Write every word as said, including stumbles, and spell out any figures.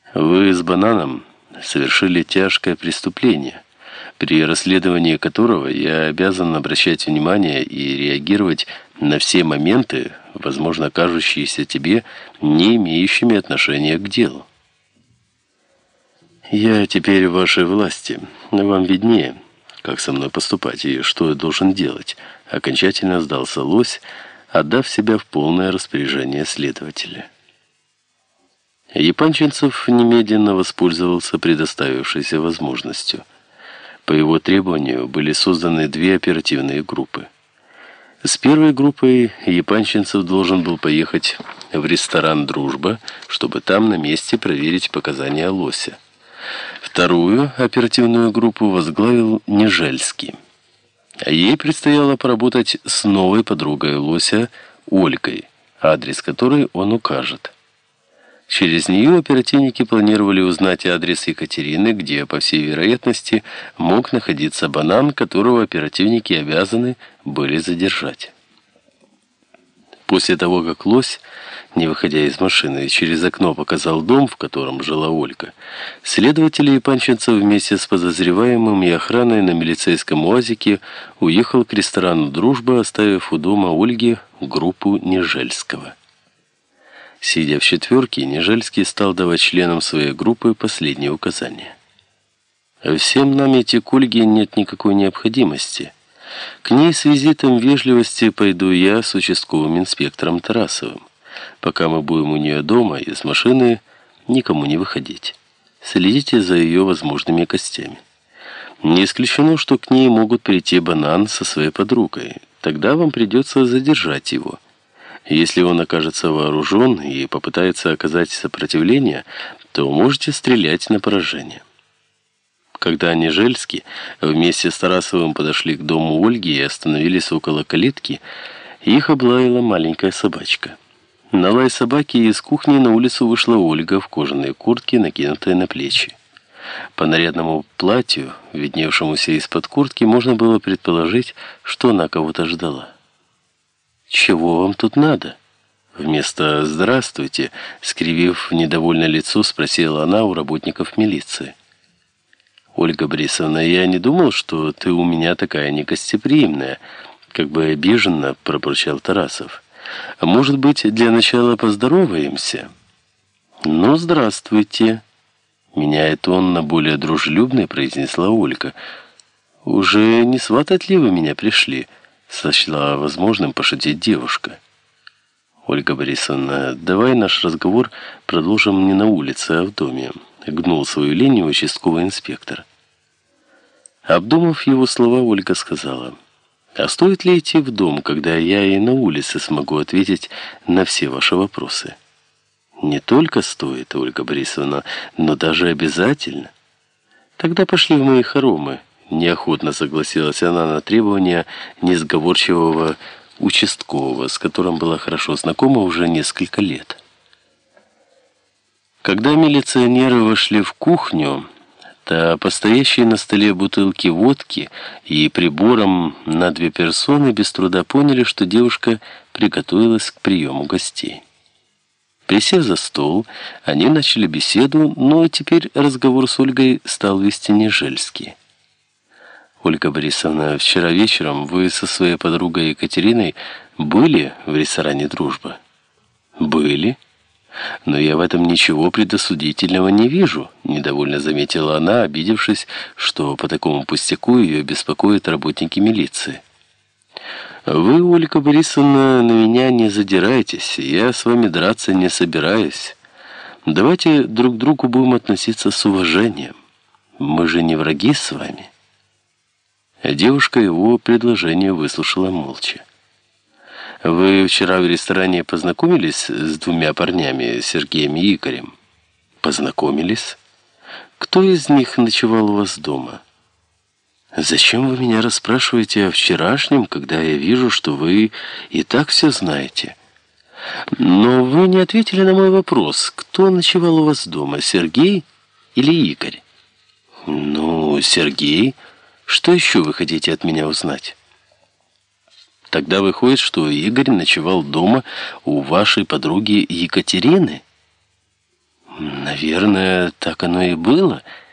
Вы с Бананом совершили тяжкое преступление, при расследовании которого я обязан обращать внимание и реагировать на все моменты, возможно, кажущиеся тебе не имеющими отношения к делу. Я теперь в вашей власти. Вам виднее, как со мной поступать и что я должен делать. Окончательно сдался лось, отдав себя в полное распоряжение следователя. Японченцев немедленно воспользовался предоставившейся возможностью. По его требованию были созданы две оперативные группы. С первой группой Японченцев должен был поехать в ресторан «Дружба», чтобы там на месте проверить показания лося. Вторую оперативную группу возглавил Нежельский. Ей предстояло поработать с новой подругой лося Олькой, адрес которой он укажет. Через нее оперативники планировали узнать адрес Екатерины, где, по всей вероятности, мог находиться Банан, которого оперативники обязаны были задержать. После того, как лось, не выходя из машины, через окно показал дом, в котором жила Ольга, следователи Японченцев вместе с подозреваемым и охраной на милицейском УАЗике уехал к ресторану «Дружба», оставив у дома Ольги группу Нежельского. Сидя в четверке, Нежельский стал давать членам своей группы последние указания. «Всем нам идти к Ольге нет никакой необходимости. К ней с визитом вежливости пойду я с участковым инспектором Тарасовым. Пока мы будем у нее дома, из машины никому не выходить. Следите за ее возможными гостями. Не исключено, что к ней могут прийти Банан со своей подругой. Тогда вам придется задержать его. Если он окажется вооружен и попытается оказать сопротивление, то можете стрелять на поражение». Когда Нежельский вместе с Тарасовым подошли к дому Ольги и остановились около калитки, их облаяла маленькая собачка. На лай собаки из кухни на улицу вышла Ольга в кожаной куртке, накинутой на плечи. По нарядному платью, видневшемуся из-под куртки, можно было предположить, что она кого-то ждала. «Чего вам тут надо?» Вместо «здравствуйте», скривив недовольное лицо, спросила она у работников милиции. «Ольга Борисовна, я не думал, что ты у меня такая негостеприимная», как бы обиженно пробурчал Тарасов. «Может быть, для начала поздороваемся?» «Ну, здравствуйте», меняя тон на более дружелюбный, произнесла Ольга. «Уже не сватать ли вы меня пришли?» сочла возможным пошутить девушка. «Ольга Борисовна, давай наш разговор продолжим не на улице, а в доме», гнул свою линию участковый инспектор. Обдумав его слова, Ольга сказала: «А стоит ли идти в дом, когда я и на улице смогу ответить на все ваши вопросы?» «Не только стоит, Ольга Борисовна, но даже обязательно». «Тогда пошли в мои хоромы», неохотно согласилась она на требования несговорчивого участкового, с которым была хорошо знакома уже несколько лет. Когда милиционеры вошли в кухню, то по стоящей на столе бутылке водки и приборам на две персоны без труда поняли, что девушка приготовилась к приему гостей. Присев за стол, они начали беседу, но теперь разговор с Ольгой стал вести Нежельский. «Ольга Борисовна, вчера вечером вы со своей подругой Екатериной были в ресторане «Дружба»?» «Были. Но я в этом ничего предосудительного не вижу», недовольно заметила она, обидевшись, что по такому пустяку ее беспокоят работники милиции. «Вы, Ольга Борисовна, на меня не задирайтесь, я с вами драться не собираюсь. Давайте друг к другу будем относиться с уважением. Мы же не враги с вами». Девушка его предложение выслушала молча. «Вы вчера в ресторане познакомились с двумя парнями, Сергеем и Игорем?» «Познакомились? Кто из них ночевал у вас дома?» «Зачем вы меня расспрашиваете о вчерашнем, когда я вижу, что вы и так все знаете?» «Но вы не ответили на мой вопрос. Кто ночевал у вас дома, Сергей или Игорь?» «Ну, Сергей. Что еще вы хотите от меня узнать?» «Тогда выходит, что Игорь ночевал дома у вашей подруги Екатерины?» Наверное, так оно и было.